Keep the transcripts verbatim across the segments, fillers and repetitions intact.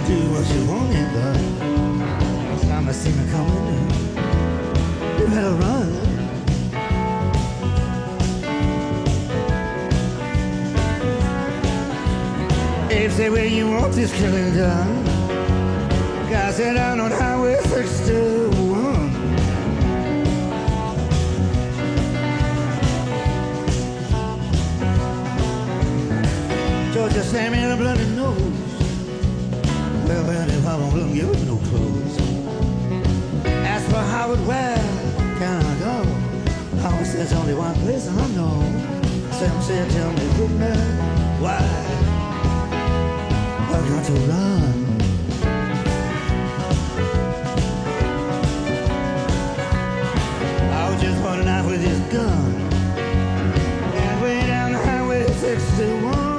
do what you want me, but time I see me coming. You better run. Abe said, where you want this killing done? Guy said, out on Highway sixty-one. Georgia slammed me in a bloody nose. Well, well, if I won't give him no clothes. Asked for Howard, where can I go? Howard says only one place I know. Sam said, tell me, good man, why? I got to run. I was just running out with his gun. And way down the Highway sixty-one.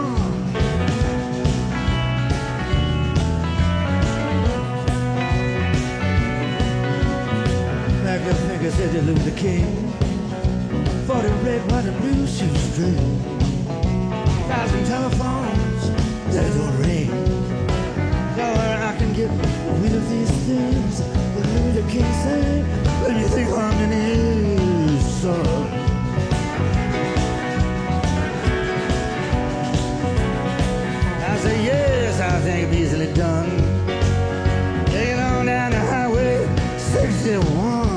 Like the finger said to Luther King, for the red, white, and blue shoestring. Thousand telephones that don't ring. Lord, I can get rid of these things. But Luther King said, when you think harmony is son. I say, yes, I think it's easily done. Take it on down the Highway sixty-one.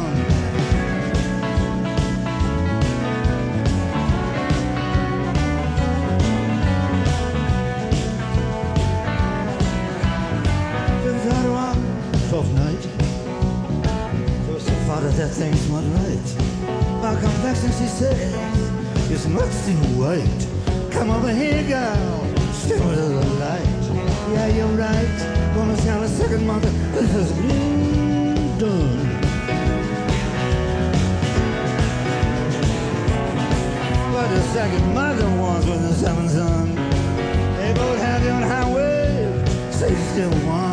twelfth night, there's some father that things not right. My complexion, she says, is much too white. Come over here, girl, step under the light. Yeah, you're right, gonna sound a second mother, this has been done. But the second mother wants with the seventh son. They both have you on Highway sixty-one.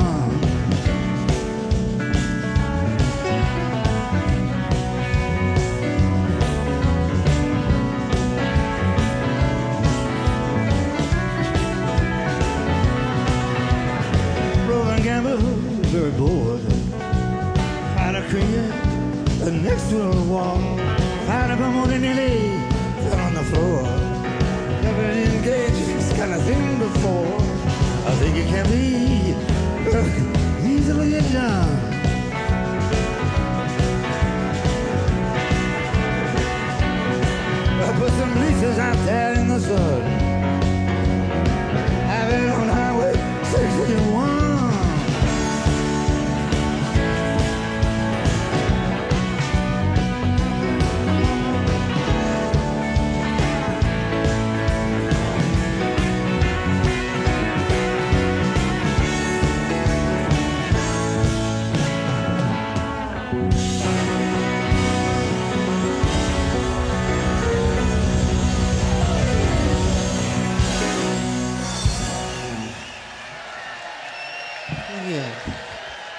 Very bored. Find a cream, the next to the wall. Find a bum on the nearly fell on the floor. Never engaged this kind of thing before. I think it can be uh, easily done. I put some bleachers out there in the sun. Have it on Highway sixty-one. Yeah.